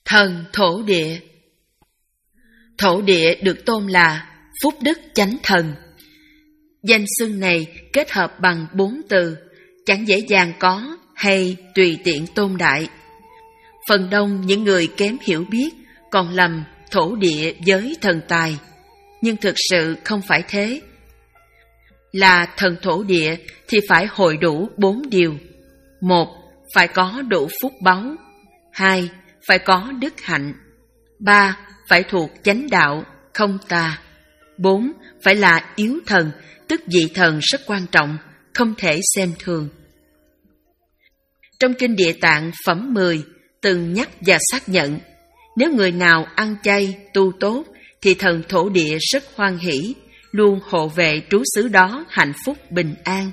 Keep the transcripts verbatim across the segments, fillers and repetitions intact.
Thần thổ địa. Thổ địa được tôn là phúc đức chánh thần. Danh xưng này kết hợp bằng bốn từ, chẳng dễ dàng có hay tùy tiện tôn đại. Phần đông những người kém hiểu biết còn lầm thổ địa với thần tài, nhưng thực sự không phải thế. Là thần thổ địa thì phải hội đủ bốn điều. Một, phải có đủ phúc báu. Hai, phải có đức hạnh. Ba, phải thuộc chánh đạo, không tà. Bốn, phải là yếu thần, tức vị thần rất quan trọng, không thể xem thường. Trong Kinh Địa Tạng phẩm mười từng nhắc và xác nhận, nếu người nào ăn chay, tu tốt, thì thần thổ địa rất hoan hỷ, luôn hộ vệ trú xứ đó hạnh phúc bình an.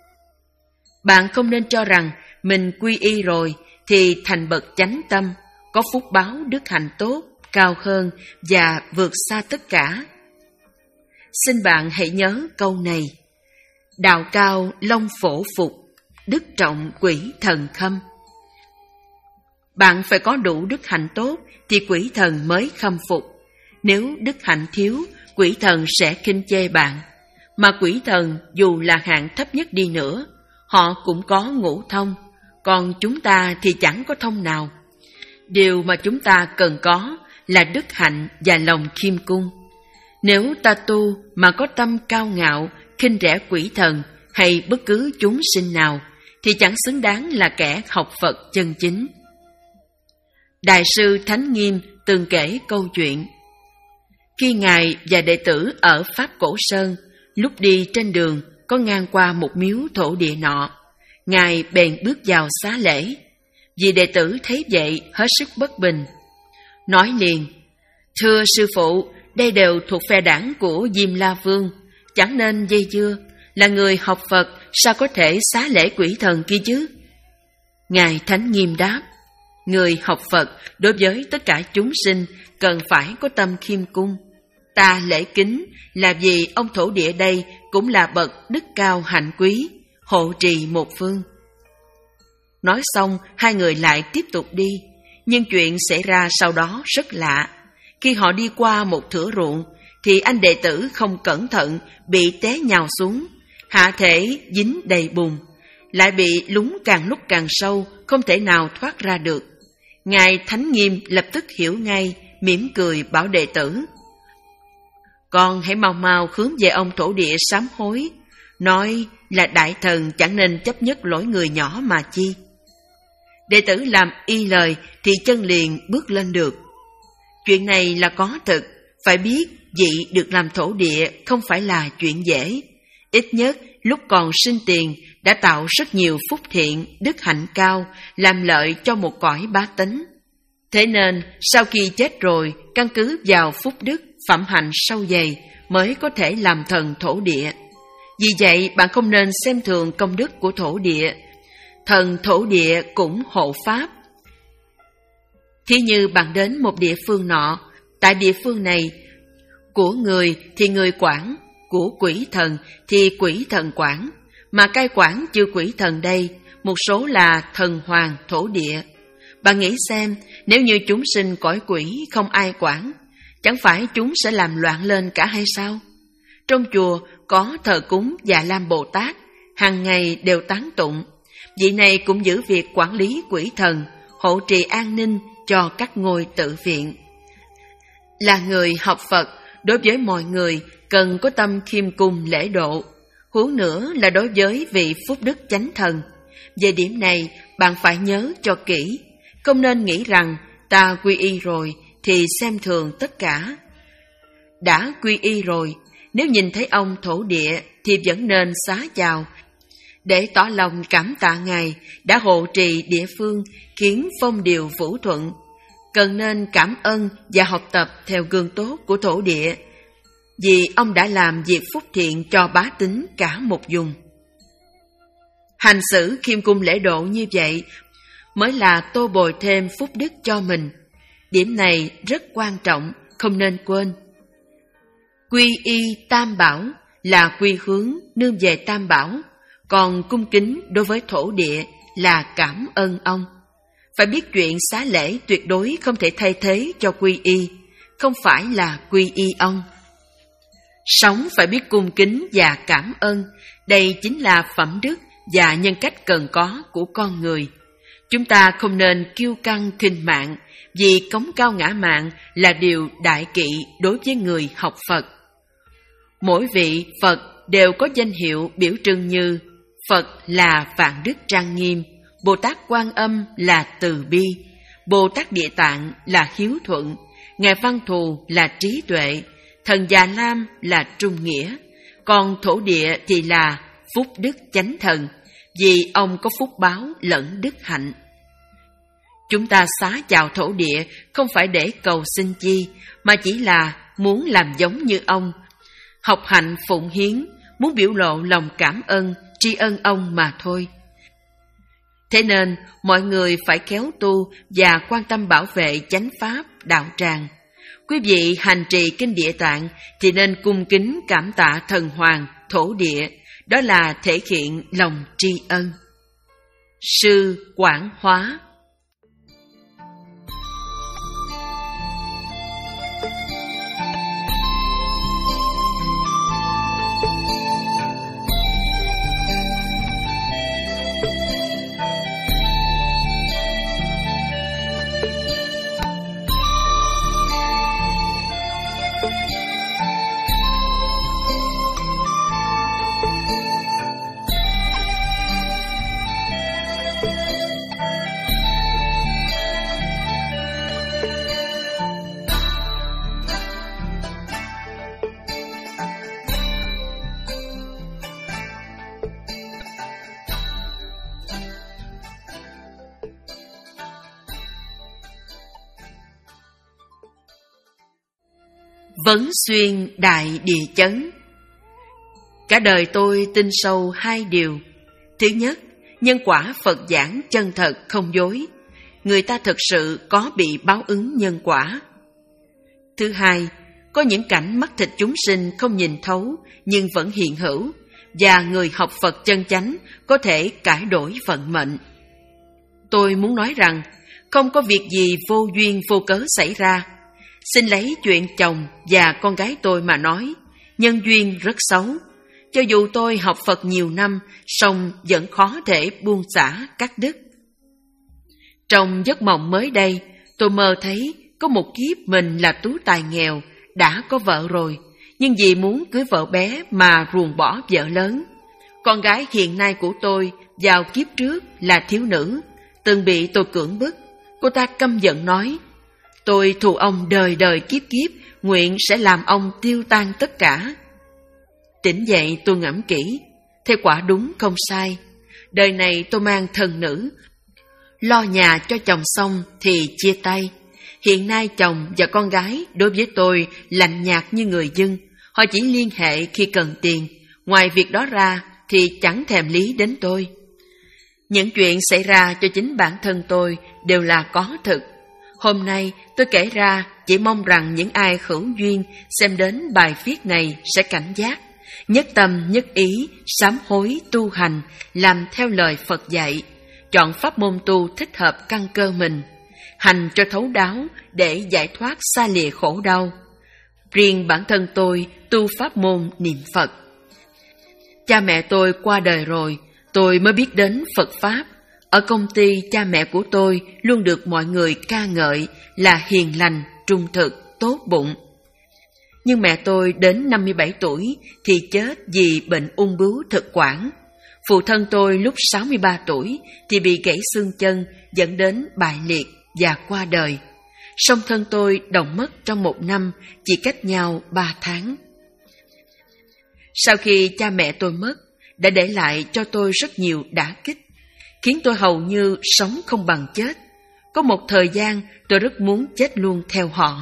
Bạn không nên cho rằng mình quy y rồi thì thành bậc chánh tâm, có phúc báo đức hạnh tốt, cao hơn và vượt xa tất cả. Xin bạn hãy nhớ câu này: đạo cao long phổ phục, đức trọng quỷ thần khâm. Bạn phải có đủ đức hạnh tốt thì quỷ thần mới khâm phục. Nếu đức hạnh thiếu, quỷ thần sẽ khinh chê bạn. Mà quỷ thần dù là hạng thấp nhất đi nữa, họ cũng có ngũ thông, còn chúng ta thì chẳng có thông nào. Điều mà chúng ta cần có là đức hạnh và lòng khiêm cung. Nếu ta tu mà có tâm cao ngạo, khinh rẻ quỷ thần hay bất cứ chúng sinh nào, thì chẳng xứng đáng là kẻ học Phật chân chính. Đại sư Thánh Nghiêm từng kể câu chuyện. Khi Ngài và đệ tử ở Pháp Cổ Sơn, lúc đi trên đường có ngang qua một miếu thổ địa nọ, Ngài bèn bước vào xá lễ. Vì đệ tử thấy vậy hết sức bất bình, nói liền: thưa sư phụ, đây đều thuộc phe đảng của Diêm La Vương, chẳng nên dây dưa. Là người học Phật sao có thể xá lễ quỷ thần kia chứ? Ngài Thánh Nghiêm đáp: người học Phật đối với tất cả chúng sinh cần phải có tâm khiêm cung. Ta lễ kính là vì ông thổ địa đây cũng là bậc đức cao hạnh quý, hộ trì một phương. Nói xong, hai người lại tiếp tục đi. Nhưng chuyện xảy ra sau đó rất lạ. Khi họ đi qua một thửa ruộng, thì anh đệ tử không cẩn thận bị té nhào xuống, hạ thể dính đầy bùn, lại bị lún càng lúc càng sâu, không thể nào thoát ra được. Ngài Thánh Nghiêm lập tức hiểu ngay, mỉm cười bảo đệ tử: con hãy mau mau hướng về ông thổ địa sám hối, nói là đại thần chẳng nên chấp nhất lỗi người nhỏ mà chi. Đệ tử làm y lời thì chân liền bước lên được. Chuyện này là có thực, phải biết vị được làm thổ địa không phải là chuyện dễ. Ít nhất lúc còn sinh tiền đã tạo rất nhiều phúc thiện, đức hạnh cao, làm lợi cho một cõi bá tánh. Thế nên sau khi chết rồi, căn cứ vào phúc đức, phẩm hạnh sâu dày mới có thể làm thần thổ địa. Vì vậy bạn không nên xem thường công đức của thổ địa. Thần thổ địa cũng hộ pháp. Thí như bạn đến một địa phương nọ, tại địa phương này của người thì người quản, của quỷ thần thì quỷ thần quản, mà cai quản chư quỷ thần đây, một số là thần hoàng thổ địa. Bạn nghĩ xem, nếu như chúng sinh cõi quỷ không ai quản, chẳng phải chúng sẽ làm loạn lên cả hay sao? Trong chùa có thờ cúng Dạ Lam Bồ Tát, hàng ngày đều tán tụng. Vị này cũng giữ việc quản lý quỷ thần, hộ trì an ninh cho các ngôi tự viện. Là người học Phật, đối với mọi người cần có tâm khiêm cung lễ độ, huống nữa là đối với vị phúc đức chánh thần. Về điểm này bạn phải nhớ cho kỹ, không nên nghĩ rằng ta quy y rồi thì xem thường tất cả. Đã quy y rồi, nếu nhìn thấy ông thổ địa thì vẫn nên xá chào, để tỏ lòng cảm tạ Ngài đã hộ trì địa phương, khiến phong điều vũ thuận. Cần nên cảm ơn và học tập theo gương tốt của thổ địa, vì ông đã làm việc phúc thiện cho bá tính cả một vùng. Hành xử khiêm cung lễ độ như vậy mới là tô bồi thêm phúc đức cho mình. Điểm này rất quan trọng, không nên quên. Quy y Tam Bảo là quy hướng nương về Tam Bảo, còn cung kính đối với thổ địa là cảm ơn ông. Phải biết chuyện xá lễ tuyệt đối không thể thay thế cho quy y, không phải là quy y ông. Sống phải biết cung kính và cảm ơn, đây chính là phẩm đức và nhân cách cần có của con người. Chúng ta không nên kiêu căng khinh mạng, vì cống cao ngã mạn là điều đại kỵ đối với người học Phật. Mỗi vị Phật đều có danh hiệu biểu trưng như Phật là vạn đức trang nghiêm, Bồ Tát Quan Âm là từ bi, Bồ Tát Địa Tạng là hiếu thuận, Ngài Văn Thù là trí tuệ, Thần Già Lam là trung nghĩa, còn thổ địa thì là phúc đức chánh thần, vì ông có phúc báo lẫn đức hạnh. Chúng ta xá chào thổ địa không phải để cầu xin chi, mà chỉ là muốn làm giống như ông, học hạnh phụng hiến, muốn biểu lộ lòng cảm ơn, tri ân ông mà thôi. Thế nên, mọi người phải khéo tu và quan tâm bảo vệ chánh pháp, đạo tràng. Quý vị hành trì kinh Địa Tạng thì nên cung kính cảm tạ thần hoàng, thổ địa, đó là thể hiện lòng tri ân. Sư Quảng Hóa. Vấn xuyên đại địa chấn. Cả đời tôi tin sâu hai điều. Thứ nhất, nhân quả Phật giảng chân thật không dối, người ta thực sự có bị báo ứng nhân quả. Thứ hai, có những cảnh mắt thịt chúng sinh không nhìn thấu nhưng vẫn hiện hữu, và người học Phật chân chánh có thể cải đổi vận mệnh. Tôi muốn nói rằng, không có việc gì vô duyên vô cớ xảy ra. Xin lấy chuyện chồng và con gái tôi mà nói, nhân duyên rất xấu. Cho dù tôi học Phật nhiều năm, song vẫn khó thể buông xả cắt đứt. Trong giấc mộng mới đây, tôi mơ thấy có một kiếp mình là tú tài nghèo, đã có vợ rồi, nhưng vì muốn cưới vợ bé mà ruồng bỏ vợ lớn. Con gái hiện nay của tôi vào kiếp trước là thiếu nữ, từng bị tôi cưỡng bức. Cô ta căm giận nói, tôi thù ông đời đời kiếp kiếp, nguyện sẽ làm ông tiêu tan tất cả. Tỉnh dậy tôi ngẫm kỹ, thế quả đúng không sai. Đời này tôi mang thân nữ, lo nhà cho chồng xong thì chia tay. Hiện nay chồng và con gái đối với tôi lạnh nhạt như người dân, họ chỉ liên hệ khi cần tiền, ngoài việc đó ra thì chẳng thèm lý đến tôi. Những chuyện xảy ra cho chính bản thân tôi đều là có thực. Hôm nay tôi kể ra chỉ mong rằng những ai hữu duyên xem đến bài viết này sẽ cảnh giác, nhất tâm nhất ý, sám hối tu hành, làm theo lời Phật dạy, chọn pháp môn tu thích hợp căn cơ mình, hành cho thấu đáo để giải thoát xa lìa khổ đau. Riêng bản thân tôi tu pháp môn niệm Phật. Cha mẹ tôi qua đời rồi, tôi mới biết đến Phật Pháp. Ở công ty, cha mẹ của tôi luôn được mọi người ca ngợi là hiền lành, trung thực, tốt bụng. Nhưng mẹ tôi đến năm mươi bảy tuổi thì chết vì bệnh ung bướu thực quản. Phụ thân tôi lúc sáu mươi ba tuổi thì bị gãy xương chân dẫn đến bại liệt và qua đời. Song thân tôi đồng mất trong một năm, chỉ cách nhau ba tháng. Sau khi cha mẹ tôi mất, đã để lại cho tôi rất nhiều đả kích, khiến tôi hầu như sống không bằng chết. Có một thời gian tôi rất muốn chết luôn theo họ.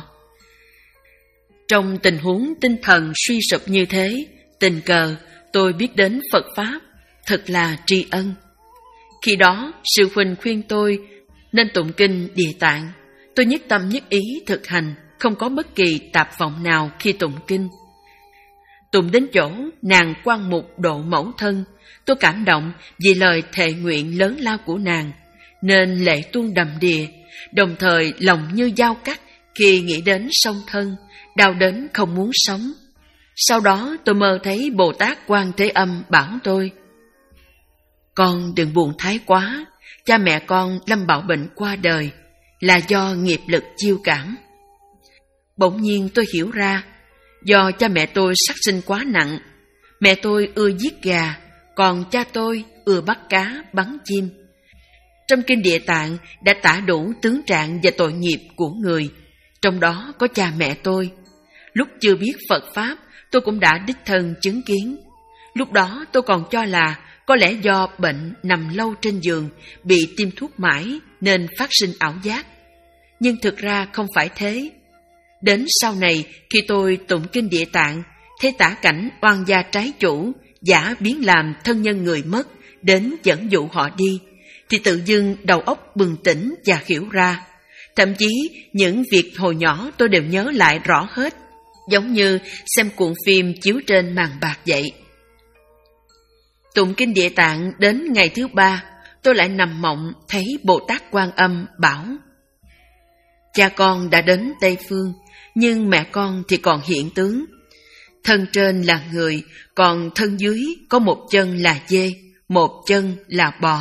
Trong tình huống tinh thần suy sụp như thế, tình cờ tôi biết đến Phật Pháp, thật là tri ân. Khi đó, sư huynh khuyên tôi nên tụng kinh Địa Tạng. Tôi nhất tâm nhất ý thực hành, không có bất kỳ tạp vọng nào khi tụng kinh. Tụng đến chỗ nàng Quan Mục độ mẫu thân, tôi cảm động vì lời thệ nguyện lớn lao của nàng. nên lệ tuôn đầm đìa, đồng thời lòng như dao cắt khi nghĩ đến song thân, đau đến không muốn sống. Sau đó tôi mơ thấy Bồ Tát Quan Thế Âm bảo tôi: con đừng buồn thái quá, cha mẹ con lâm bạo bệnh qua đời là do nghiệp lực chiêu cảm. Bỗng nhiên tôi hiểu ra, do cha mẹ tôi sát sinh quá nặng. Mẹ tôi ưa giết gà, còn cha tôi ưa bắt cá, bắn chim. Trong kinh Địa Tạng đã tả đủ tướng trạng và tội nghiệp của người, trong đó có cha mẹ tôi. Lúc chưa biết Phật Pháp, tôi cũng đã đích thân chứng kiến. Lúc đó tôi còn cho là có lẽ do bệnh nằm lâu trên giường, bị tiêm thuốc mãi nên phát sinh ảo giác. Nhưng thực ra không phải thế. Đến sau này, khi tôi tụng kinh Địa Tạng, thấy tả cảnh oan gia trái chủ, giả biến làm thân nhân người mất, đến dẫn dụ họ đi, thì tự dưng đầu óc bừng tỉnh và hiểu ra. Thậm chí những việc hồi nhỏ tôi đều nhớ lại rõ hết, giống như xem cuộn phim chiếu trên màn bạc vậy. Tụng kinh Địa Tạng đến ngày thứ ba, tôi lại nằm mộng thấy Bồ Tát Quan Âm bảo: cha con đã đến Tây Phương, nhưng mẹ con thì còn hiện tướng. Thân trên là người, còn thân dưới có một chân là dê, một chân là bò.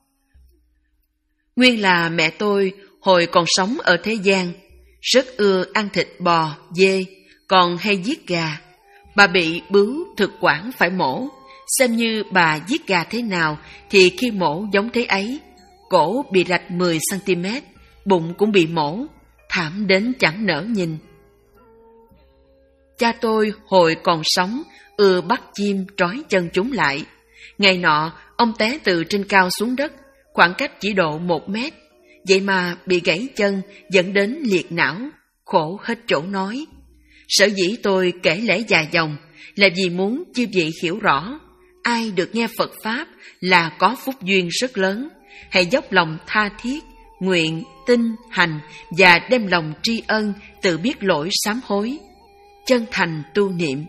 Nguyên là mẹ tôi hồi còn sống ở thế gian, rất ưa ăn thịt bò, dê, còn hay giết gà. Bà bị bướu thực quản phải mổ, xem như bà giết gà thế nào thì khi mổ giống thế ấy. Cổ bị rạch mười xăng-ti-mét, bụng cũng bị mổ, thảm đến chẳng nỡ nhìn. Cha tôi hồi còn sống ưa bắt chim trói chân chúng lại. Ngày nọ, ông té từ trên cao xuống đất, khoảng cách chỉ độ một mét. Vậy mà bị gãy chân dẫn đến liệt não, khổ hết chỗ nói. Sở dĩ tôi kể lễ dài dòng là vì muốn chư vị hiểu rõ, ai được nghe Phật Pháp là có phúc duyên rất lớn. Hãy dốc lòng tha thiết, nguyện, tin, hành và đem lòng tri ân, tự biết lỗi sám hối, chân thành tu niệm.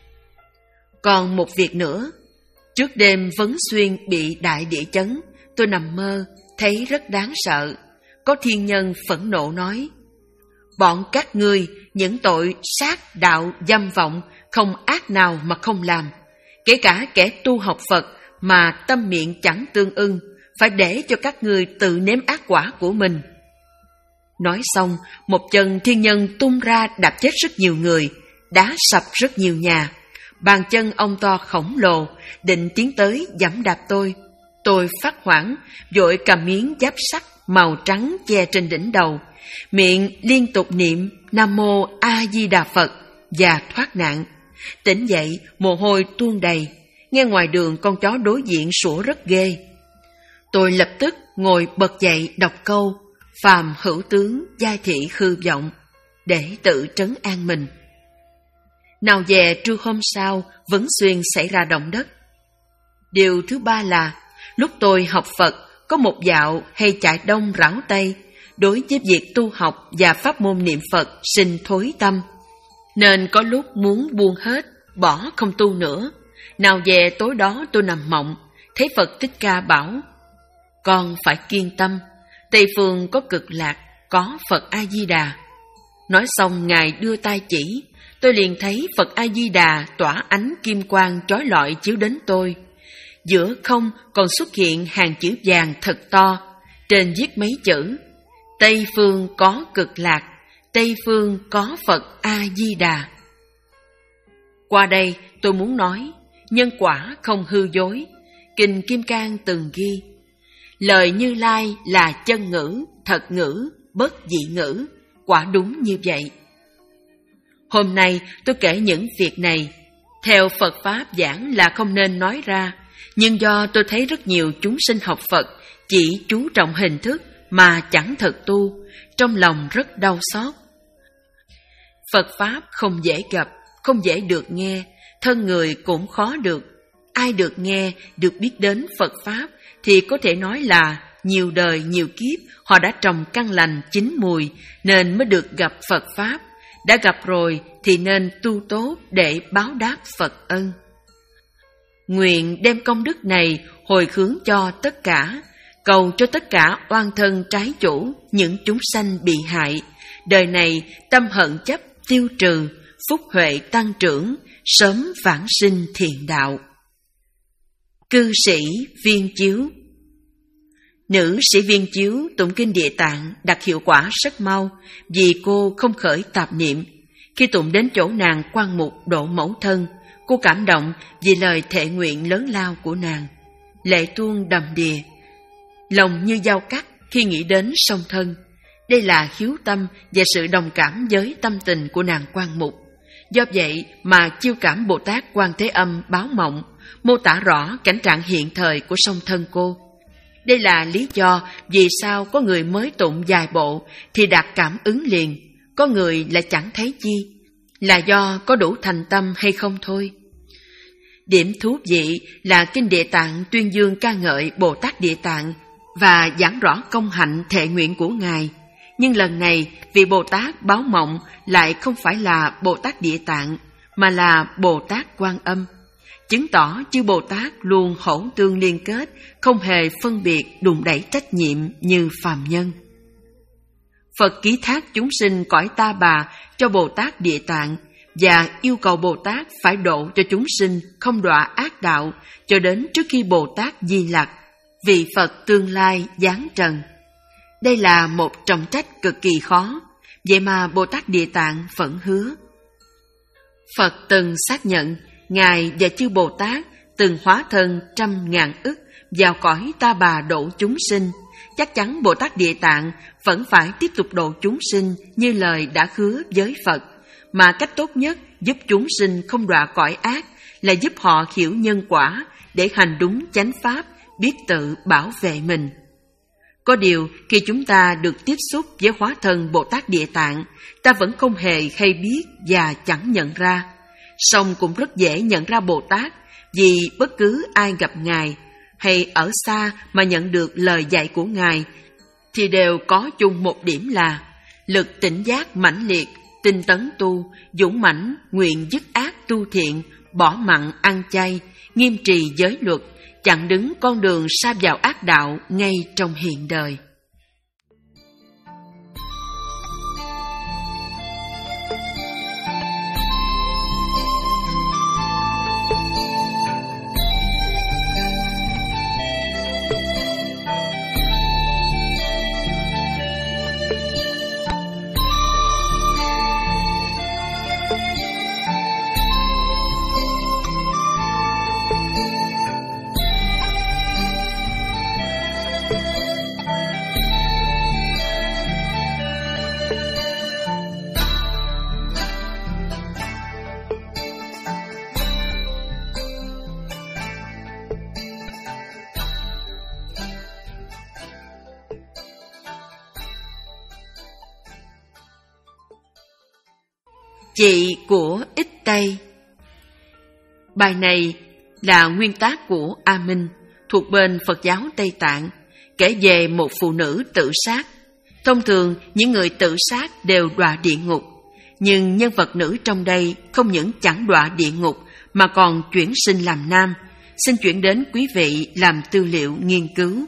Còn một việc nữa, trước đêm Vấn Xuyên bị đại địa chấn, tôi nằm mơ, thấy rất đáng sợ. Có thiên nhân phẫn nộ nói: bọn các ngươi những tội sát đạo dâm vọng, không ác nào mà không làm. Kể cả kẻ tu học Phật mà tâm miệng chẳng tương ưng, phải để cho các ngươi tự nếm ác quả của mình. Nói xong, một chân thiên nhân tung ra đạp chết rất nhiều người, đá sập rất nhiều nhà. Bàn chân ông to khổng lồ, định tiến tới giẫm đạp tôi. Tôi phát hoảng, vội cầm miếng giáp sắt màu trắng che trên đỉnh đầu, miệng liên tục niệm Nam Mô A Di Đà Phật và thoát nạn. Tỉnh dậy, mồ hôi tuôn đầy, nghe ngoài đường con chó đối diện sủa rất ghê. Tôi lập tức ngồi bật dậy đọc câu Phàm hữu tướng giai thị hư vọng để tự trấn an mình. Nào về trưa hôm sau, Vấn Xuyên xảy ra động đất. Điều thứ ba là, lúc tôi học Phật, có một dạo hay chạy đông rảo Tây, đối với việc tu học và pháp môn niệm Phật sinh thối tâm. Nên có lúc muốn buông hết, bỏ không tu nữa. Nào về tối đó tôi nằm mộng, thấy Phật Thích Ca bảo: con phải kiên tâm, Tây Phương có Cực Lạc, có Phật A-di-đà. Nói xong Ngài đưa tay chỉ, tôi liền thấy Phật A-di-đà tỏa ánh kim quang chói lọi chiếu đến tôi. Giữa không còn xuất hiện hàng chữ vàng thật to, trên viết mấy chữ: Tây Phương có Cực Lạc, Tây Phương có Phật A-di-đà. Qua đây tôi muốn nói, nhân quả không hư dối. Kinh Kim Cang từng ghi: lời Như Lai là chân ngữ, thật ngữ, bất dị ngữ, quả đúng như vậy. Hôm nay tôi kể những việc này, theo Phật Pháp giảng là không nên nói ra, nhưng do tôi thấy rất nhiều chúng sinh học Phật chỉ chú trọng hình thức mà chẳng thật tu, trong lòng rất đau xót. Phật Pháp không dễ gặp, không dễ được nghe, thân người cũng khó được. Ai được nghe, được biết đến Phật Pháp thì có thể nói là nhiều đời nhiều kiếp họ đã trồng căn lành chín mùi nên mới được gặp Phật Pháp. Đã gặp rồi thì nên tu tốt để báo đáp Phật ân. Nguyện đem công đức này hồi hướng cho tất cả, cầu cho tất cả oan thân trái chủ, những chúng sanh bị hại, đời này tâm hận chấp tiêu trừ, phúc huệ tăng trưởng, sớm vãng sinh thiện đạo. Cư sĩ Viên Chiếu. Nữ sĩ Viên Chiếu tụng kinh Địa Tạng đạt hiệu quả rất mau vì cô không khởi tạp niệm. Khi tụng đến chỗ nàng Quan Mục độ mẫu thân, cô cảm động vì lời thệ nguyện lớn lao của nàng. Lệ tuôn đầm đìa, lòng như dao cắt khi nghĩ đến song thân. Đây là hiếu tâm và sự đồng cảm với tâm tình của nàng Quan Mục. Do vậy mà Chiêu Cảm Bồ Tát Quan Thế Âm báo mộng, mô tả rõ cảnh trạng hiện thời của song thân cô. Đây là lý do vì sao có người mới tụng vài bộ thì đạt cảm ứng liền, có người lại chẳng thấy chi, là do có đủ thành tâm hay không thôi. Điểm thú vị là kinh Địa Tạng tuyên dương ca ngợi Bồ Tát Địa Tạng và giảng rõ công hạnh thệ nguyện của Ngài. Nhưng lần này vị Bồ Tát báo mộng lại không phải là Bồ Tát Địa Tạng, mà là Bồ Tát Quan Âm, chứng tỏ chư Bồ Tát luôn hỗn tương liên kết, không hề phân biệt đùn đẩy trách nhiệm như phàm nhân. Phật ký thác chúng sinh cõi ta bà cho Bồ Tát Địa Tạng và yêu cầu Bồ Tát phải độ cho chúng sinh không đọa ác đạo cho đến trước khi Bồ Tát Di Lặc, vị Phật tương lai giáng trần. Đây là một trọng trách cực kỳ khó, vậy mà Bồ Tát Địa Tạng vẫn hứa. Phật từng xác nhận Ngài và chư Bồ Tát từng hóa thân trăm ngàn ức vào cõi ta bà độ chúng sinh. Chắc chắn Bồ Tát Địa Tạng vẫn phải tiếp tục độ chúng sinh như lời đã hứa với Phật, mà cách tốt nhất giúp chúng sinh không đọa cõi ác là giúp họ hiểu nhân quả để hành đúng chánh pháp, biết tự bảo vệ mình. Có điều khi chúng ta được tiếp xúc với hóa thân Bồ Tát Địa Tạng, ta vẫn không hề hay biết và chẳng nhận ra. Song cũng rất dễ nhận ra Bồ Tát vì bất cứ ai gặp Ngài hay ở xa mà nhận được lời dạy của Ngài thì đều có chung một điểm là lực tỉnh giác mãnh liệt, tinh tấn tu, dũng mãnh, nguyện dứt ác tu thiện, bỏ mặn ăn chay, nghiêm trì giới luật, chặn đứng con đường sa vào ác đạo ngay trong hiện đời. Chị của Ích Tây. Bài này là nguyên tác của A Minh, thuộc bên Phật giáo Tây Tạng, kể về một phụ nữ tự sát. Thông thường, những người tự sát đều đọa địa ngục, nhưng nhân vật nữ trong đây không những chẳng đọa địa ngục mà còn chuyển sinh làm nam. Xin chuyển đến quý vị làm tư liệu nghiên cứu.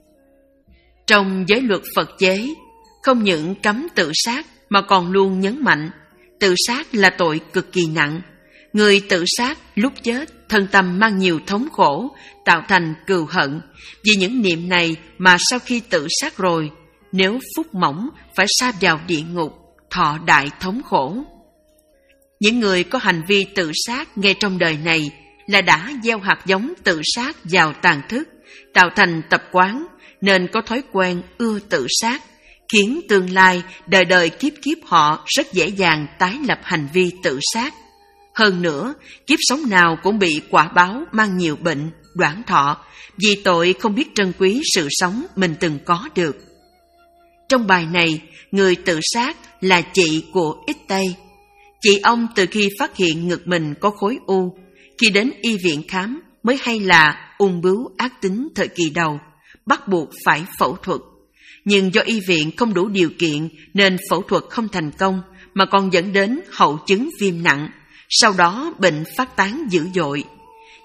Trong giới luật Phật chế, không những cấm tự sát mà còn luôn nhấn mạnh tự sát là tội cực kỳ nặng. Người tự sát lúc chết thân tâm mang nhiều thống khổ, tạo thành cừu hận. Vì những niệm này mà sau khi tự sát rồi, nếu phúc mỏng phải sa vào địa ngục, thọ đại thống khổ. Những người có hành vi tự sát ngay trong đời này là đã gieo hạt giống tự sát vào tàn thức, tạo thành tập quán nên có thói quen ưa tự sát, khiến tương lai đời đời kiếp kiếp họ rất dễ dàng tái lập hành vi tự sát. Hơn nữa, kiếp sống nào cũng bị quả báo mang nhiều bệnh, đoản thọ, vì tội không biết trân quý sự sống mình từng có được. Trong bài này, người tự sát là chị của Ích Tây. Chị ông từ khi phát hiện ngực mình có khối u, khi đến y viện khám mới hay là ung bướu ác tính thời kỳ đầu, bắt buộc phải phẫu thuật. Nhưng do y viện không đủ điều kiện nên phẫu thuật không thành công mà còn dẫn đến hậu chứng viêm nặng, sau đó bệnh phát tán dữ dội.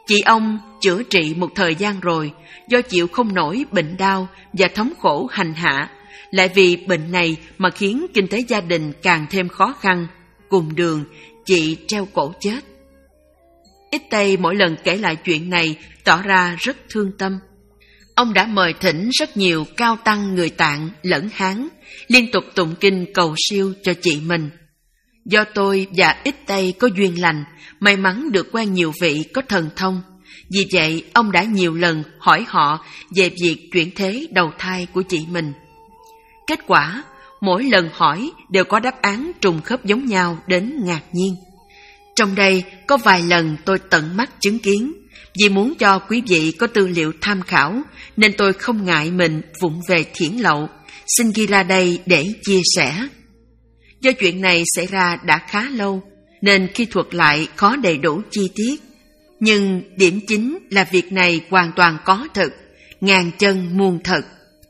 Chị ông chữa trị một thời gian rồi, do chịu không nổi bệnh đau và thống khổ hành hạ, lại vì bệnh này mà khiến kinh tế gia đình càng thêm khó khăn. Cùng đường, chị treo cổ chết. Ít Tây mỗi lần kể lại chuyện này tỏ ra rất thương tâm. Ông đã mời thỉnh rất nhiều cao tăng người Tạng lẫn Hán, liên tục tụng kinh cầu siêu cho chị mình. Do tôi và Ít Tây có duyên lành, may mắn được quen nhiều vị có thần thông. Vì vậy, ông đã nhiều lần hỏi họ về việc chuyển thế đầu thai của chị mình. Kết quả, mỗi lần hỏi đều có đáp án trùng khớp giống nhau đến ngạc nhiên. Trong đây có vài lần tôi tận mắt chứng kiến. Vì muốn cho quý vị có tư liệu tham khảo, nên tôi không ngại mình vụng về thiển lậu, xin ghi ra đây để chia sẻ. Do chuyện này xảy ra đã khá lâu, nên khi thuật lại khó đầy đủ chi tiết. Nhưng điểm chính là việc này hoàn toàn có thật, ngàn chân muôn thật.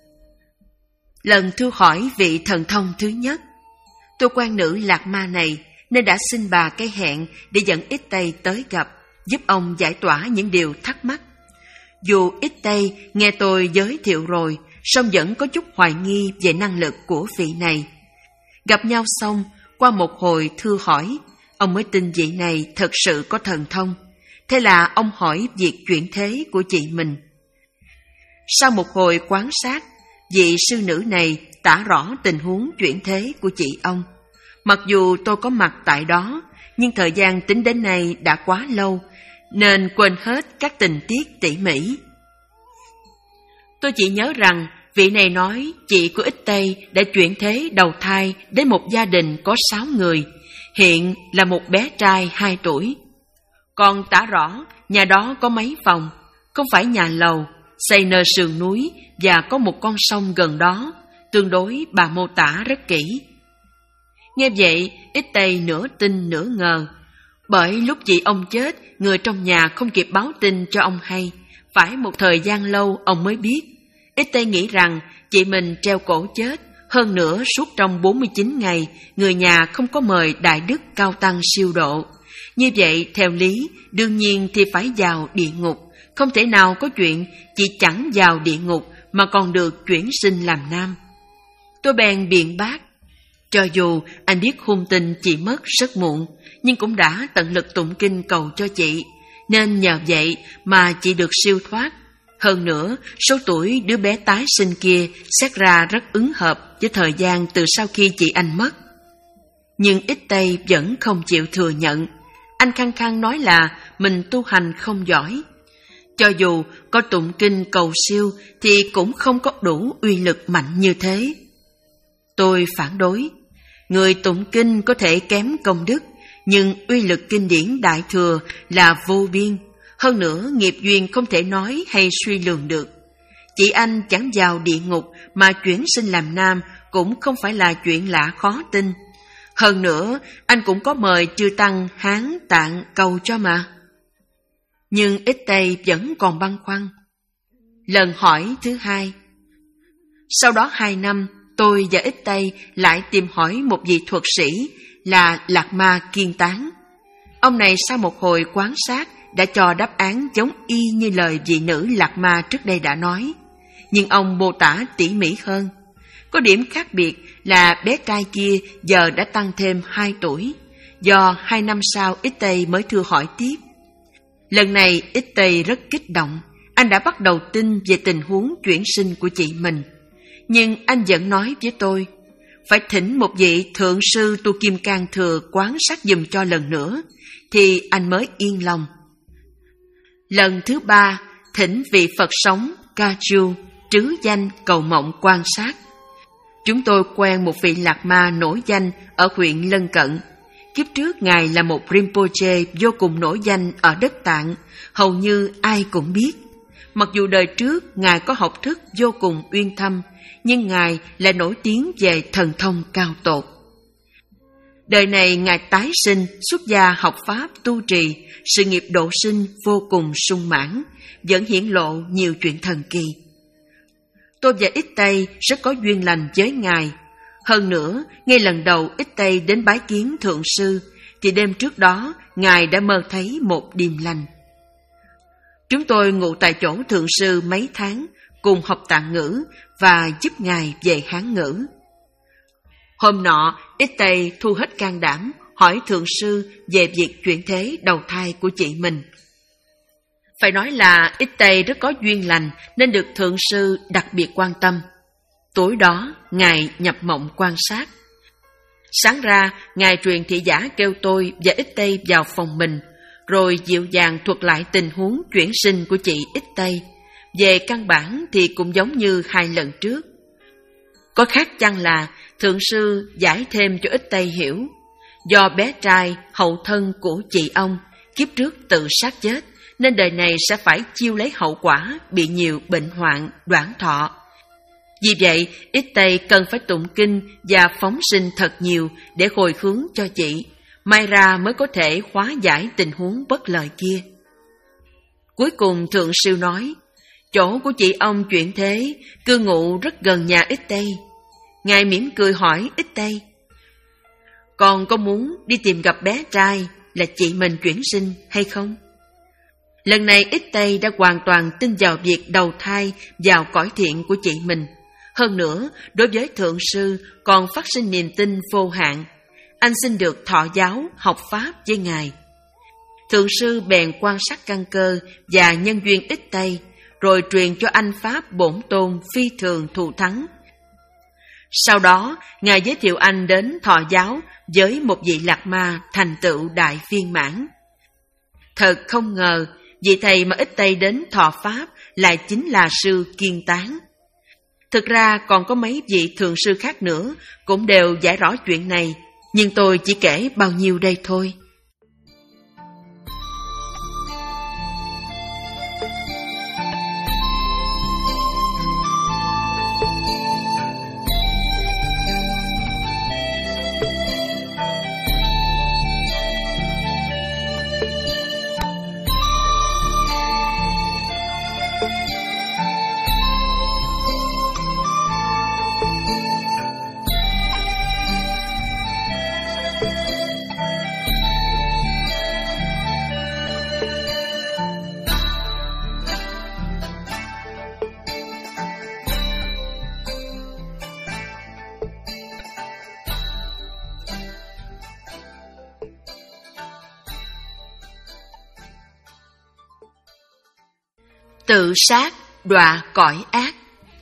Lần thưa hỏi vị thần thông thứ nhất, tôi quen nữ lạc ma này nên đã xin bà cái hẹn để dẫn Ít Tây tới gặp, giúp ông giải tỏa những điều thắc mắc. Dù Ít Tây nghe tôi giới thiệu rồi, song vẫn có chút hoài nghi về năng lực của vị này. Gặp nhau xong, qua một hồi thưa hỏi, ông mới tin vị này thật sự có thần thông. Thế là ông hỏi việc chuyển thế của chị mình. Sau một hồi quan sát, vị sư nữ này tả rõ tình huống chuyển thế của chị ông. Mặc dù tôi có mặt tại đó, nhưng thời gian tính đến nay đã quá lâu, nên quên hết các tình tiết tỉ mỉ. Tôi chỉ nhớ rằng vị này nói chị của Ít Tây đã chuyển thế đầu thai đến một gia đình có sáu người, hiện là một bé trai hai tuổi. Còn tả rõ nhà đó có mấy phòng, không phải nhà lầu, xây nơi sườn núi và có một con sông gần đó, tương đối bà mô tả rất kỹ. Nghe vậy, Ít Tây nửa tin nửa ngờ, bởi lúc chị ông chết, người trong nhà không kịp báo tin cho ông hay, phải một thời gian lâu ông mới biết. Ít Tây nghĩ rằng chị mình treo cổ chết, hơn nữa suốt trong bốn mươi chín ngày, người nhà không có mời Đại Đức Cao Tăng siêu độ. Như vậy, theo lý, đương nhiên thì phải vào địa ngục, không thể nào có chuyện chị chẳng vào địa ngục mà còn được chuyển sinh làm nam. Tôi bèn biện bác, cho dù anh biết hung tin chị mất rất muộn, nhưng cũng đã tận lực tụng kinh cầu cho chị, nên nhờ vậy mà chị được siêu thoát. Hơn nữa, số tuổi đứa bé tái sinh kia xét ra rất ứng hợp với thời gian từ sau khi chị anh mất. Nhưng Ít Tây vẫn không chịu thừa nhận. Anh khăng khăng nói là mình tu hành không giỏi. Cho dù có tụng kinh cầu siêu thì cũng không có đủ uy lực mạnh như thế. Tôi phản đối. Người tụng kinh có thể kém công đức, nhưng uy lực kinh điển Đại Thừa là vô biên. Hơn nữa, nghiệp duyên không thể nói hay suy lường được. Chị anh chẳng vào địa ngục mà chuyển sinh làm nam cũng không phải là chuyện lạ khó tin. Hơn nữa, anh cũng có mời chư tăng Hán Tạng cầu cho mà. Nhưng Ít Tây vẫn còn băn khoăn. Lần hỏi thứ hai. Sau đó hai năm, tôi và Ít Tây lại tìm hỏi một vị thuật sĩ là Lạc Ma Kiên Tán. Ông này sau một hồi quan sát đã cho đáp án giống y như lời vị nữ Lạc Ma trước đây đã nói. Nhưng ông mô tả tỉ mỉ hơn. Có điểm khác biệt là bé trai kia giờ đã tăng thêm hai tuổi, do hai năm sau Ít Tây mới thưa hỏi tiếp. Lần này Ít Tây rất kích động, anh đã bắt đầu tin về tình huống chuyển sinh của chị mình. Nhưng anh vẫn nói với tôi, phải thỉnh một vị thượng sư tu Kim Cang Thừa quán sát giùm cho lần nữa, thì anh mới yên lòng. Lần thứ ba, thỉnh vị Phật sống Ca-chu, trứ danh cầu mộng quan sát. Chúng tôi quen một vị Lạc Ma nổi danh ở huyện lân cận. Kiếp trước Ngài là một Rinpoche vô cùng nổi danh ở đất Tạng, hầu như ai cũng biết. Mặc dù đời trước Ngài có học thức vô cùng uyên thâm, nhưng Ngài lại nổi tiếng về thần thông cao tột. Đời này Ngài tái sinh, xuất gia học Pháp tu trì, sự nghiệp độ sinh vô cùng sung mãn, vẫn hiển lộ nhiều chuyện thần kỳ. Tôi và Ít Tây rất có duyên lành với Ngài. Hơn nữa, ngay lần đầu Ít Tây đến bái kiến Thượng Sư, thì đêm trước đó Ngài đã mơ thấy một điềm lành. Chúng tôi ngụ tại chỗ thượng sư mấy tháng, cùng học Tạng ngữ và giúp ngài về Hán ngữ. Hôm nọ, Ít Tây thu hết can đảm hỏi thượng sư về việc chuyển thế đầu thai của chị mình. Phải nói là Ít Tây rất có duyên lành nên được thượng sư đặc biệt quan tâm. Tối đó, ngài nhập mộng quan sát. Sáng ra, ngài truyền thị giả kêu tôi và Ít Tây vào phòng mình, rồi dịu dàng thuật lại tình huống chuyển sinh của chị Ít Tây. Về căn bản thì cũng giống như hai lần trước. Có khác chăng là thượng sư giải thêm cho Ít Tây hiểu, do bé trai hậu thân của chị ông kiếp trước tự sát chết, nên đời này sẽ phải chiêu lấy hậu quả bị nhiều bệnh hoạn, đoản thọ. Vì vậy, Ít Tây cần phải tụng kinh và phóng sinh thật nhiều để hồi hướng cho chị, may ra mới có thể hóa giải tình huống bất lợi kia. Cuối cùng thượng sư nói, chỗ của chị ông chuyển thế, cư ngụ rất gần nhà Ít Tây. Ngài mỉm cười hỏi Ít Tây, còn có muốn đi tìm gặp bé trai là chị mình chuyển sinh hay không? Lần này Ít Tây đã hoàn toàn tin vào việc đầu thai vào cõi thiện của chị mình. Hơn nữa, đối với thượng sư còn phát sinh niềm tin vô hạn. Anh xin được thọ giáo, học pháp với ngài. Thượng sư bèn quan sát căn cơ và nhân duyên Ít Tây, rồi truyền cho anh pháp bổn tôn phi thường thù thắng. Sau đó, ngài giới thiệu anh đến thọ giáo với một vị lạc ma thành tựu đại viên mãn. Thật không ngờ, vị thầy mà Ít Tây đến thọ pháp lại chính là sư Kiên Tán. Thực ra còn có mấy vị thượng sư khác nữa cũng đều giải rõ chuyện này, nhưng tôi chỉ kể bao nhiêu đây thôi. Tự sát, đọa cõi ác.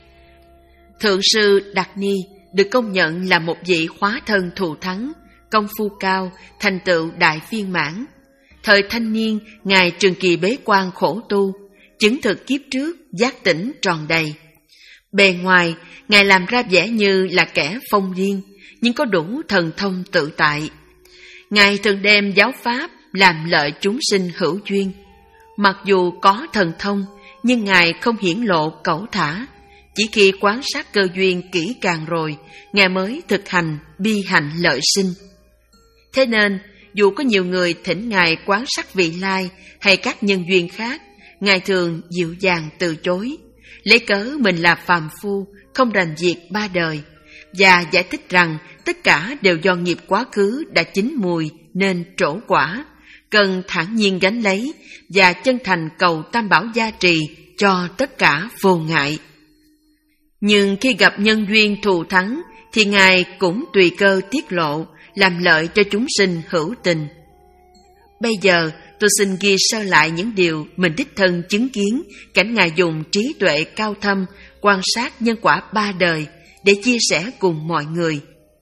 Thượng sư Đạt Ni được công nhận là một vị hóa thân thù thắng, công phu cao, thành tựu đại viên mãn. Thời thanh niên, ngài trường kỳ bế quan khổ tu, chứng thực kiếp trước, giác tỉnh tròn đầy. Bề ngoài, ngài làm ra vẻ như là kẻ phong điên, nhưng có đủ thần thông tự tại. Ngài thường đem giáo pháp làm lợi chúng sinh hữu duyên. Mặc dù có thần thông, nhưng ngài không hiển lộ cẩu thả. Chỉ khi quan sát cơ duyên kỹ càng rồi, ngài mới thực hành bi hạnh lợi sinh. Thế nên, dù có nhiều người thỉnh ngài quan sát vị lai hay các nhân duyên khác, ngài thường dịu dàng từ chối, lấy cớ mình là phàm phu, không rành việc ba đời, và giải thích rằng tất cả đều do nghiệp quá khứ đã chín mùi nên trổ quả, cần thản nhiên gánh lấy và chân thành cầu Tam Bảo gia trì cho tất cả vô ngại. Nhưng khi gặp nhân duyên thù thắng thì ngài cũng tùy cơ tiết lộ, làm lợi cho chúng sinh hữu tình. Bây giờ tôi xin ghi sơ lại những điều mình đích thân chứng kiến, cảnh ngài dùng trí tuệ cao thâm quan sát nhân quả ba đời để chia sẻ cùng mọi người.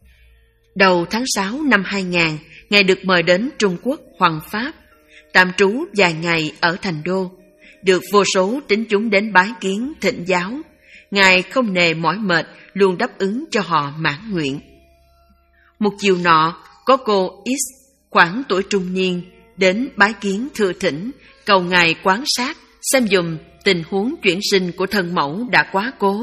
Đầu tháng sáu năm hai nghìn, ngài được mời đến Trung Quốc Hoàng Pháp, tạm trú vài ngày ở Thành Đô, được vô số tín chúng đến bái kiến thịnh giáo. Ngài không nề mỏi mệt, luôn đáp ứng cho họ mãn nguyện. Một chiều nọ, có cô X, khoảng tuổi trung niên, đến bái kiến thưa thỉnh, cầu ngài quan sát, xem dùm tình huống chuyển sinh của thân mẫu đã quá cố.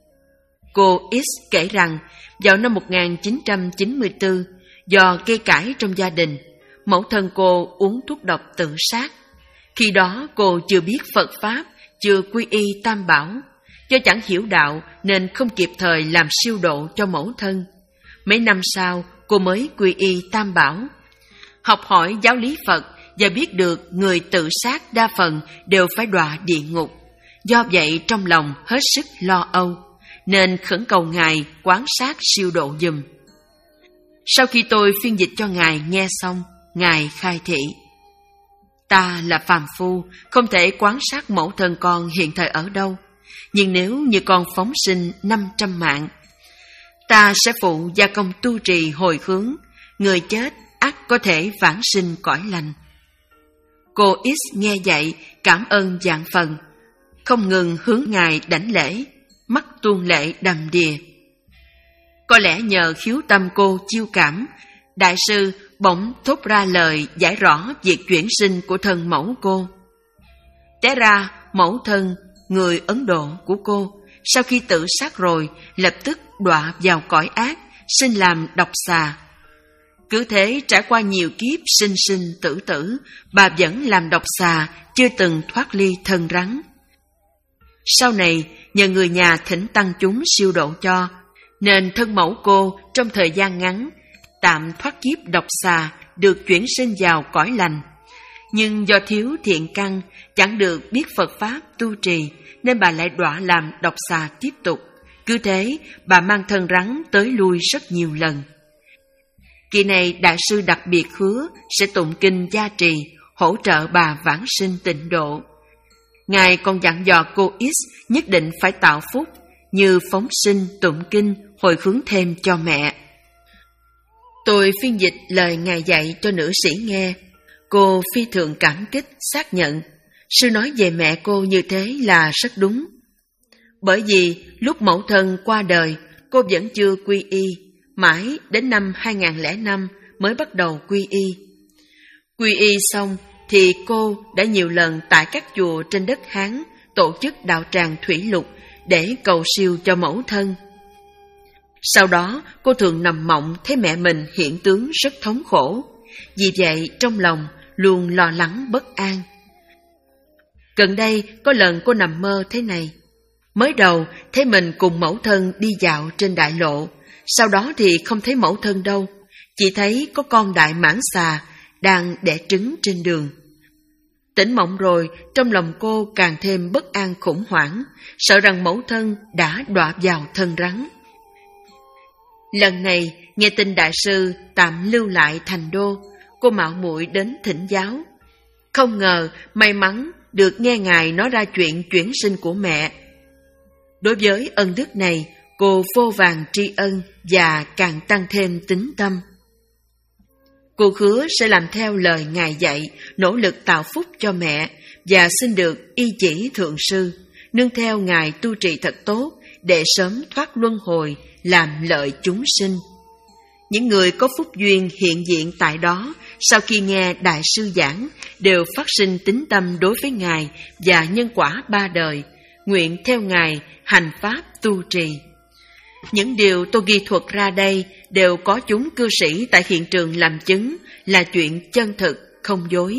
Cô X kể rằng, vào năm một nghìn chín trăm chín mươi tư, do gây cãi trong gia đình, mẫu thân cô uống thuốc độc tự sát. Khi đó cô chưa biết Phật Pháp, chưa quy y Tam Bảo. Do chẳng hiểu đạo nên không kịp thời làm siêu độ cho mẫu thân. Mấy năm sau, cô mới quy y Tam Bảo, học hỏi giáo lý Phật và biết được người tự sát đa phần đều phải đọa địa ngục. Do vậy trong lòng hết sức lo âu, nên khẩn cầu Ngài quán sát siêu độ giùm. Sau khi tôi phiên dịch cho Ngài nghe xong, Ngài khai thị: Ta là phàm phu, không thể quán sát mẫu thân con hiện thời ở đâu, nhưng nếu như con phóng sinh năm trăm mạng, ta sẽ phụ gia công tu trì hồi hướng, người chết ắt có thể vãng sinh cõi lành. Cô X nghe vậy cảm ơn vạn phần, không ngừng hướng Ngài đảnh lễ, mắt tuôn lệ đầm đìa. Có lẽ nhờ khiếu tâm cô chiêu cảm, đại sư bỗng thốt ra lời giải rõ việc chuyển sinh của thân mẫu cô. Té ra mẫu thân, người Ấn Độ của cô, sau khi tự sát rồi, lập tức đọa vào cõi ác, sinh làm độc xà. Cứ thế trải qua nhiều kiếp sinh sinh tử tử, bà vẫn làm độc xà, chưa từng thoát ly thân rắn. Sau này, nhờ người nhà thỉnh tăng chúng siêu độ cho, nên thân mẫu cô trong thời gian ngắn, tạm thoát kiếp độc xà, được chuyển sinh vào cõi lành. Nhưng do thiếu thiện căn, chẳng được biết Phật Pháp tu trì, nên bà lại đọa làm độc xà tiếp tục. Cứ thế, bà mang thân rắn tới lui rất nhiều lần. Kỳ này đại sư đặc biệt hứa sẽ tụng kinh gia trì, hỗ trợ bà vãng sinh tịnh độ. Ngài còn dặn dò cô X nhất định phải tạo phúc, như phóng sinh, tụng kinh, hồi hướng thêm cho mẹ. Tôi phiên dịch lời Ngài dạy cho nữ sĩ nghe. Cô phi thường cảm kích, xác nhận sư nói về mẹ cô như thế là rất đúng. Bởi vì lúc mẫu thân qua đời, cô vẫn chưa quy y, mãi đến năm hai nghìn không trăm lẻ năm mới bắt đầu quy y. Quy y xong thì cô đã nhiều lần tại các chùa trên đất Hán tổ chức đạo tràng thủy lục để cầu siêu cho mẫu thân. Sau đó cô thường nằm mộng thấy mẹ mình hiện tướng rất thống khổ, vì vậy trong lòng luôn lo lắng bất an. Gần đây có lần cô nằm mơ thế này. Mới đầu thấy mình cùng mẫu thân đi dạo trên đại lộ, sau đó thì không thấy mẫu thân đâu, chỉ thấy có con đại mãng xà đang đẻ trứng trên đường. Tỉnh mộng rồi, trong lòng cô càng thêm bất an khủng hoảng, sợ rằng mẫu thân đã đọa vào thân rắn. Lần này, nghe tin đại sư tạm lưu lại thành đô, cô mạo muội đến thỉnh giáo. Không ngờ, may mắn được nghe Ngài nói ra chuyện chuyển sinh của mẹ. Đối với ân đức này, cô vô vàn tri ân và càng tăng thêm tín tâm. Cô hứa sẽ làm theo lời Ngài dạy, nỗ lực tạo phúc cho mẹ và xin được y chỉ thượng sư, nương theo Ngài tu trì thật tốt để sớm thoát luân hồi, làm lợi chúng sinh. Những người có phúc duyên hiện diện tại đó, sau khi nghe đại sư giảng, đều phát sinh tín tâm đối với Ngài và nhân quả ba đời, nguyện theo Ngài hành pháp tu trì. Những điều tôi ghi thuật ra đây đều có chúng cư sĩ tại hiện trường làm chứng, là chuyện chân thực, không dối.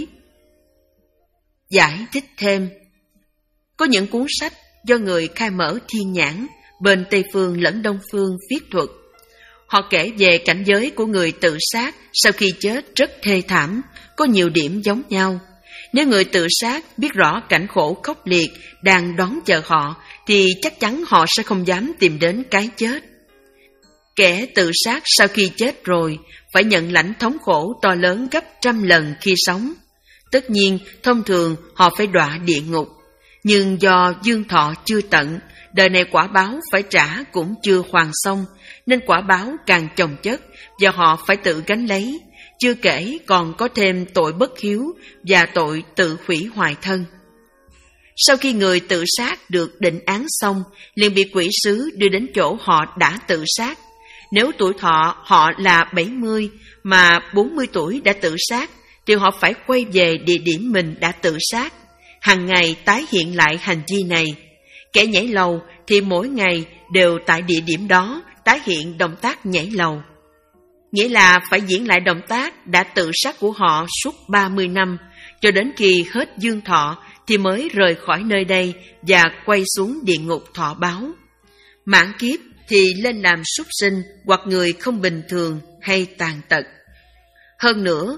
Giải thích thêm, có những cuốn sách do người khai mở thiên nhãn, bên Tây Phương lẫn Đông Phương viết thuật. Họ kể về cảnh giới của người tự sát sau khi chết rất thê thảm, có nhiều điểm giống nhau. Nếu người tự sát biết rõ cảnh khổ khốc liệt đang đón chờ họ, thì chắc chắn họ sẽ không dám tìm đến cái chết. Kẻ tự sát sau khi chết rồi phải nhận lãnh thống khổ to lớn gấp trăm lần khi sống. Tất nhiên, thông thường họ phải đọa địa ngục, nhưng do dương thọ chưa tận, đời này quả báo phải trả cũng chưa hoàn xong, nên quả báo càng chồng chất và họ phải tự gánh lấy, chưa kể còn có thêm tội bất hiếu và tội tự hủy hoại thân. Sau khi người tự sát được định án xong, liền bị quỷ sứ đưa đến chỗ họ đã tự sát. Nếu tuổi thọ họ là bảy mươi mà bốn mươi tuổi đã tự sát, thì họ phải quay về địa điểm mình đã tự sát, hàng ngày tái hiện lại hành vi này. Kẻ nhảy lầu thì mỗi ngày đều tại địa điểm đó tái hiện động tác nhảy lầu. Nghĩa là phải diễn lại động tác đã tự sát của họ suốt ba mươi năm, cho đến khi hết dương thọ thì mới rời khỏi nơi đây và quay xuống địa ngục thọ báo. Mãn kiếp thì lên làm súc sinh hoặc người không bình thường hay tàn tật. Hơn nữa,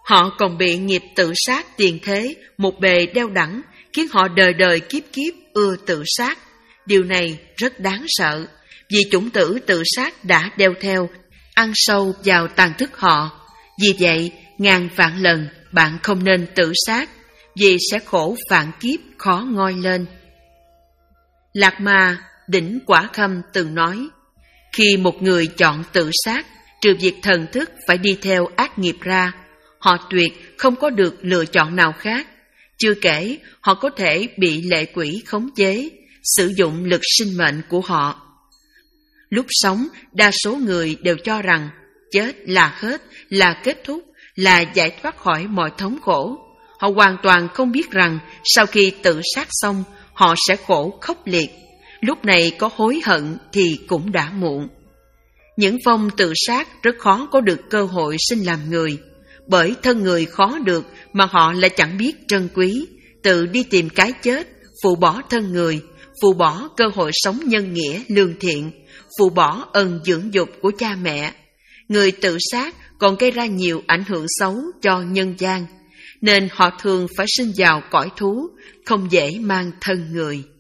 Họ còn bị nghiệp tự sát tiền thế một bề đeo đẳng, khiến họ đời đời kiếp kiếp ưa tự sát. Điều này rất đáng sợ, vì chủng tử tự sát đã đeo theo, ăn sâu vào tàn thức họ. Vì vậy, ngàn vạn lần bạn không nên tự sát, vì sẽ khổ vạn kiếp khó ngoi lên. Lạc Ma Đỉnh Quả Khâm từng nói, khi một người chọn tự sát, trừ việc thần thức phải đi theo ác nghiệp ra, họ tuyệt không có được lựa chọn nào khác. Chưa kể, họ có thể bị lệ quỷ khống chế, sử dụng lực sinh mệnh của họ. Lúc sống, đa số người đều cho rằng chết là hết, là kết thúc, là giải thoát khỏi mọi thống khổ. Họ hoàn toàn không biết rằng sau khi tự sát xong, họ sẽ khổ khốc liệt. Lúc này có hối hận thì cũng đã muộn. Những vong tự sát rất khó có được cơ hội sinh làm người, bởi thân người khó được mà họ lại chẳng biết trân quý, tự đi tìm cái chết, phụ bỏ thân người, phụ bỏ cơ hội sống nhân nghĩa lương thiện, phụ bỏ ân dưỡng dục của cha mẹ. Người tự sát còn gây ra nhiều ảnh hưởng xấu cho nhân gian, nên họ thường phải sinh vào cõi thú, không dễ mang thân người.